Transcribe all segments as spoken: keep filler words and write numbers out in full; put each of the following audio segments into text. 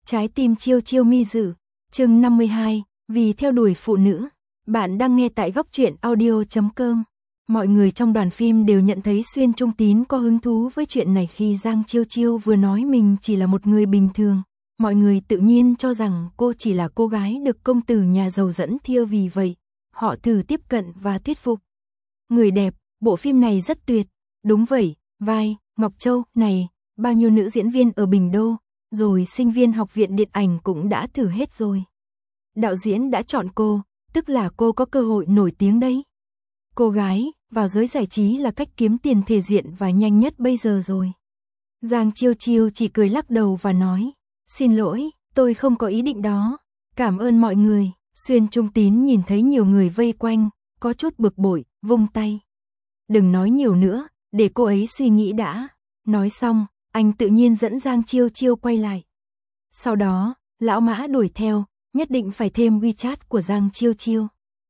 Trái tim chiêu chiêu mi dự, chương năm mươi hai, vì theo đuổi phụ nữ. Bạn đang nghe tại góc truyện audio chấm com. Mọi người trong đoàn phim đều nhận thấy Xuyên Trung Tín có hứng thú với chuyện này khi Giang Chiêu Chiêu vừa nói mình chỉ là một người bình thường. Mọi người tự nhiên cho rằng cô chỉ là cô gái được công tử nhà giàu dẫn thiêu, vì vậy họ thử tiếp cận và thuyết phục. Người đẹp, bộ phim này rất tuyệt. Đúng vậy, vai Ngọc Châu này, bao nhiêu nữ diễn viên ở Bình Đô, rồi sinh viên học viện điện ảnh cũng đã thử hết rồi. Đạo diễn đã chọn cô, tức là cô có cơ hội nổi tiếng đấy. Cô gái, vào giới giải trí là cách kiếm tiền thể diện và nhanh nhất bây giờ rồi. Giang Chiêu Chiêu chỉ cười lắc đầu và nói, xin lỗi, tôi không có ý định đó. Cảm ơn mọi người. Xuyên Trung Tín nhìn thấy nhiều người vây quanh, có chút bực bội, vung tay. Đừng nói nhiều nữa, để cô ấy suy nghĩ đã. Nói xong, anh tự nhiên dẫn Giang Chiêu Chiêu quay lại. Sau đó, lão Mã đuổi theo, nhất định phải thêm WeChat của Giang Chiêu Chiêu.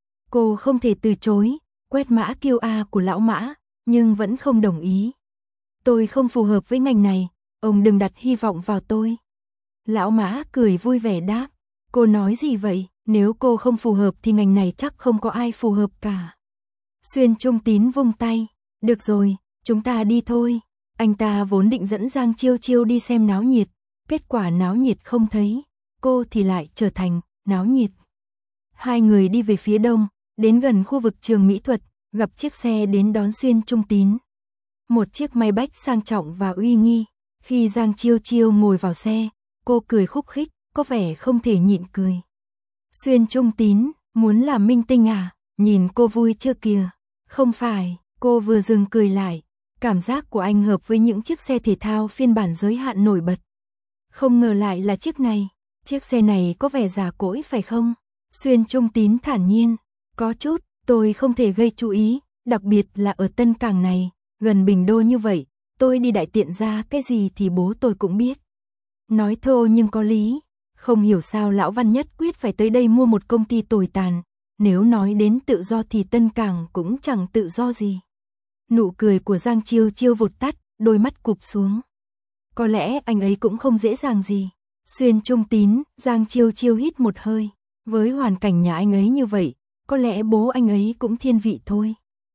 Cô không thể từ chối, quét mã quy rờ của lão Mã, nhưng vẫn không đồng ý. Tôi không phù hợp với ngành này, ông đừng đặt hy vọng vào tôi. Lão Mã cười vui vẻ đáp, cô nói gì vậy, nếu cô không phù hợp thì ngành này chắc không có ai phù hợp cả. Xuyên Trung Tín vung tay, được rồi, chúng ta đi thôi. Anh ta vốn định dẫn Giang Chiêu Chiêu đi xem náo nhiệt, kết quả náo nhiệt không thấy, cô thì lại trở thành náo nhiệt. Hai người đi về phía đông, đến gần khu vực trường mỹ thuật, gặp chiếc xe đến đón Xuyên Trung Tín. Một chiếc Maybach sang trọng và uy nghi. Khi Giang Chiêu Chiêu ngồi vào xe, cô cười khúc khích, có vẻ không thể nhịn cười. Xuyên Trung Tín, muốn làm minh tinh à? Nhìn cô vui chưa kìa? Không phải, cô vừa dừng cười lại. Cảm giác của anh hợp với những chiếc xe thể thao phiên bản giới hạn nổi bật. Không ngờ lại là chiếc này. Chiếc xe này có vẻ già cỗi phải không? Xuyên Trung Tín thản nhiên. Có chút, tôi không thể gây chú ý, đặc biệt là ở Tân Cảng này, gần Bình Đô như vậy, tôi đi đại tiện ra cái gì thì bố tôi cũng biết. Nói thô nhưng có lý, không hiểu sao lão Văn nhất quyết phải tới đây mua một công ty tồi tàn, nếu nói đến tự do thì Tân Cảng cũng chẳng tự do gì. Nụ cười của Giang Chiêu Chiêu vụt tắt, đôi mắt cụp xuống. Có lẽ anh ấy cũng không dễ dàng gì. Xuyên Trung Tín, Giang Chiêu Chiêu hít một hơi, với hoàn cảnh nhà anh ấy như vậy, có lẽ bố anh ấy cũng thiên vị thôi.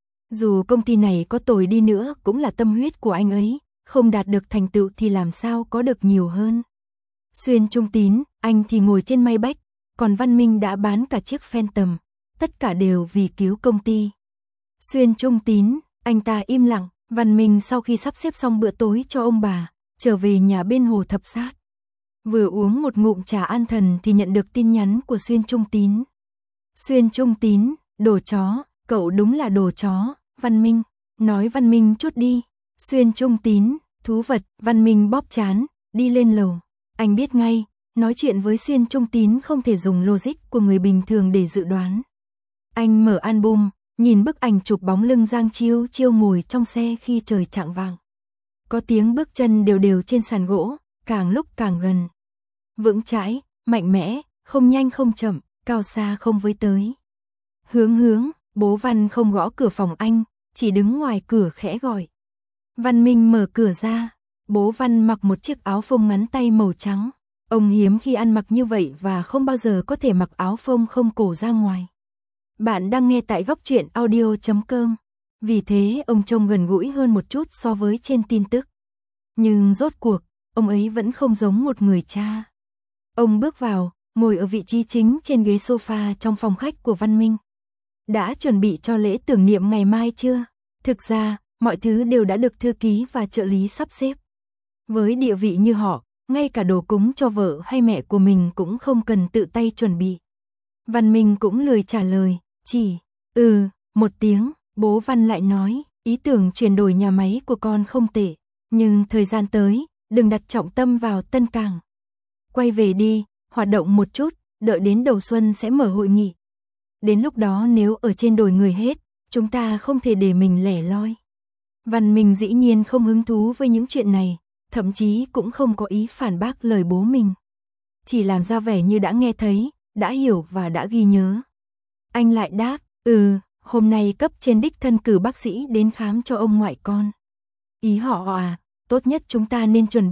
Dù công ty này có tồi đi nữa cũng là tâm huyết của anh ấy, không đạt được thành tựu thì làm sao có được nhiều hơn. Xuyên Trung Tín, anh thì ngồi trên Maybach, còn Văn Minh đã bán cả chiếc Phantom, tất cả đều vì cứu công ty. Xuyên Trung Tín, anh ta im lặng, Văn Minh sau khi sắp xếp xong bữa tối cho ông bà, trở về nhà bên hồ Thập Sát. Vừa uống một ngụm trà an thần thì nhận được tin nhắn của Xuyên Trung Tín. Xuyên Trung Tín, đồ chó, cậu đúng là đồ chó. Văn Minh, nói Văn Minh chút đi. Xuyên Trung Tín, thú vật. Văn Minh bóp chán, đi lên lầu. Anh biết ngay, nói chuyện với Xuyên Trung Tín không thể dùng logic của người bình thường để dự đoán. Anh mở album, nhìn bức ảnh chụp bóng lưng Giang Chiêu Chiêu ngồi trong xe khi trời chạng vạng. Có tiếng bước chân đều đều trên sàn gỗ, càng lúc càng gần. Vững chãi, mạnh mẽ, không nhanh không chậm, cao xa không với tới. Hướng hướng, bố Văn không gõ cửa phòng anh, chỉ đứng ngoài cửa khẽ gọi. Văn Minh mở cửa ra, bố Văn mặc một chiếc áo phông ngắn tay màu trắng. Ông hiếm khi ăn mặc như vậy và không bao giờ có thể mặc áo phông không cổ ra ngoài. Bạn đang nghe tại góc truyện audio chấm com. Vì thế ông trông gần gũi hơn một chút so với trên tin tức. Nhưng rốt cuộc, ông ấy vẫn không giống một người cha. Ông bước vào, ngồi ở vị trí chính trên ghế sofa trong phòng khách của Văn Minh. Đã chuẩn bị cho lễ tưởng niệm ngày mai chưa? Thực ra, mọi thứ đều đã được thư ký và trợ lý sắp xếp. Với địa vị như họ, ngay cả đồ cúng cho vợ hay mẹ của mình cũng không cần tự tay chuẩn bị. Văn Minh cũng lười trả lời, chỉ, ừ, một tiếng, bố Văn lại nói, ý tưởng chuyển đổi nhà máy của con không tệ, nhưng thời gian tới, đừng đặt trọng tâm vào Tân Cảng. Quay về đi, hoạt động một chút, đợi đến đầu xuân sẽ mở hội nghị. Đến lúc đó nếu ở trên đồi người hết, chúng ta không thể để mình lẻ loi. Văn Minh dĩ nhiên không hứng thú với những chuyện này, thậm chí cũng không có ý phản bác lời bố mình. Chỉ làm ra vẻ như đã nghe thấy, đã hiểu và đã ghi nhớ. Anh lại đáp, ừ, hôm nay cấp trên đích thân cử bác sĩ đến khám cho ông ngoại con. Ý họ à, tốt nhất chúng ta nên chuẩn bị,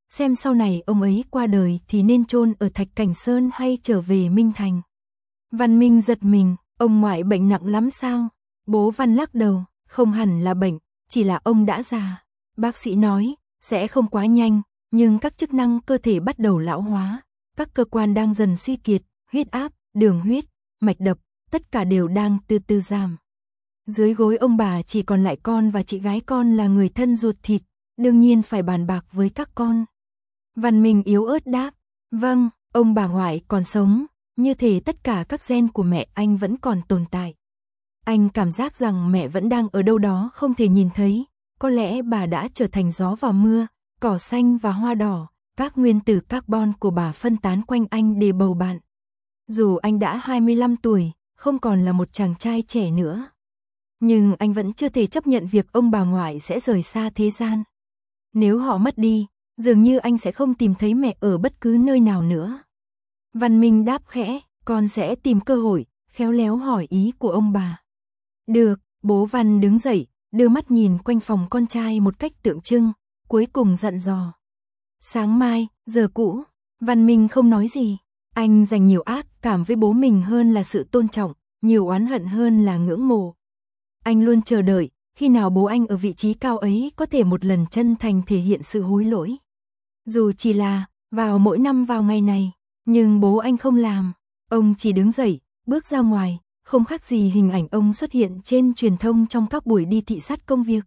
xem sau này ông ấy qua đời thì nên chôn ở Thạch Cảnh Sơn hay trở về Minh Thành. Văn Minh giật mình, ông ngoại bệnh nặng lắm sao? Bố Văn lắc đầu, không hẳn là bệnh, chỉ là ông đã già. Bác sĩ nói, sẽ không quá nhanh, nhưng các chức năng cơ thể bắt đầu lão hóa, các cơ quan đang dần suy kiệt, huyết áp, đường huyết, mạch đập, tất cả đều đang từ từ giảm. Dưới gối ông bà chỉ còn lại con và chị gái con là người thân ruột thịt, đương nhiên phải bàn bạc với các con. Văn Minh yếu ớt đáp, vâng, ông bà ngoại còn sống, như thể tất cả các gen của mẹ anh vẫn còn tồn tại. Anh cảm giác rằng mẹ vẫn đang ở đâu đó không thể nhìn thấy, có lẽ bà đã trở thành gió vào mưa, cỏ xanh và hoa đỏ, các nguyên tử carbon của bà phân tán quanh anh để bầu bạn. Dù anh đã hai mươi lăm tuổi, không còn là một chàng trai trẻ nữa. Nhưng anh vẫn chưa thể chấp nhận việc ông bà ngoại sẽ rời xa thế gian. Nếu họ mất đi, dường như anh sẽ không tìm thấy mẹ ở bất cứ nơi nào nữa. Văn Minh đáp khẽ, con sẽ tìm cơ hội, khéo léo hỏi ý của ông bà. Được, bố Văn đứng dậy, đưa mắt nhìn quanh phòng con trai một cách tượng trưng, cuối cùng dặn dò. Sáng mai, giờ cũ, Văn Minh không nói gì. Anh dành nhiều ác cảm với bố mình hơn là sự tôn trọng, nhiều oán hận hơn là ngưỡng mộ. Anh luôn chờ đợi, khi nào bố anh ở vị trí cao ấy có thể một lần chân thành thể hiện sự hối lỗi. Dù chỉ là, vào mỗi năm vào ngày này, nhưng bố anh không làm. Ông chỉ đứng dậy, bước ra ngoài, không khác gì hình ảnh ông xuất hiện trên truyền thông trong các buổi đi thị sát công việc.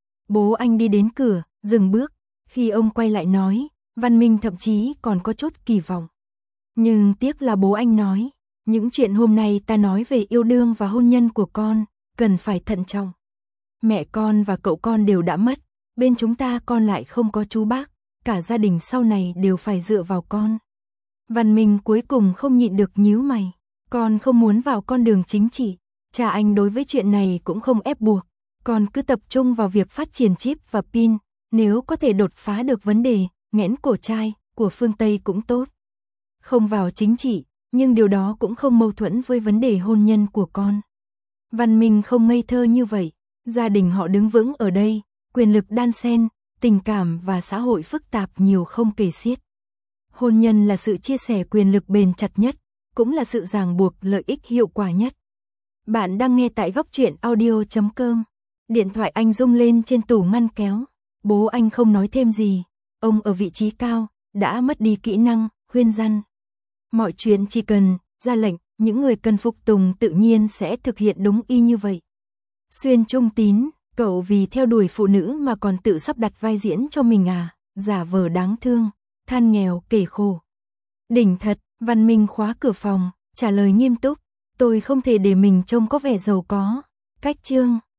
Bố anh đi đến cửa, dừng bước, khi ông quay lại nói, Văn Minh thậm chí còn có chút kỳ vọng. Nhưng tiếc là bố anh nói, những chuyện hôm nay ta nói về yêu đương và hôn nhân của con, cần phải thận trọng. Mẹ con và cậu con đều đã mất, bên chúng ta con lại không có chú bác, cả gia đình sau này đều phải dựa vào con. Văn Minh cuối cùng không nhịn được nhíu mày, con không muốn vào con đường chính trị, cha anh đối với chuyện này cũng không ép buộc, con cứ tập trung vào việc phát triển chip và pin, nếu có thể đột phá được vấn đề, nghẽn cổ trai, của phương Tây cũng tốt. Không vào chính trị, nhưng điều đó cũng không mâu thuẫn với vấn đề hôn nhân của con. Văn Minh không ngây thơ như vậy, gia đình họ đứng vững ở đây, quyền lực đan xen, tình cảm và xã hội phức tạp nhiều không kể xiết. Hôn nhân là sự chia sẻ quyền lực bền chặt nhất, cũng là sự ràng buộc lợi ích hiệu quả nhất. Bạn đang nghe tại góc truyện audio chấm com. Điện thoại anh rung lên trên tủ ngăn kéo. Bố anh không nói thêm gì. Ông ở vị trí cao, đã mất đi kỹ năng, khuyên răn. Mọi chuyện chỉ cần ra lệnh, những người cần phục tùng tự nhiên sẽ thực hiện đúng y như vậy. Xuyên Trung Tín, cậu vì theo đuổi phụ nữ mà còn tự sắp đặt vai diễn cho mình à, giả vờ đáng thương, than nghèo kể khổ. Đỉnh thật, Văn Minh khóa cửa phòng, trả lời nghiêm túc, tôi không thể để mình trông có vẻ giàu có. Cách chương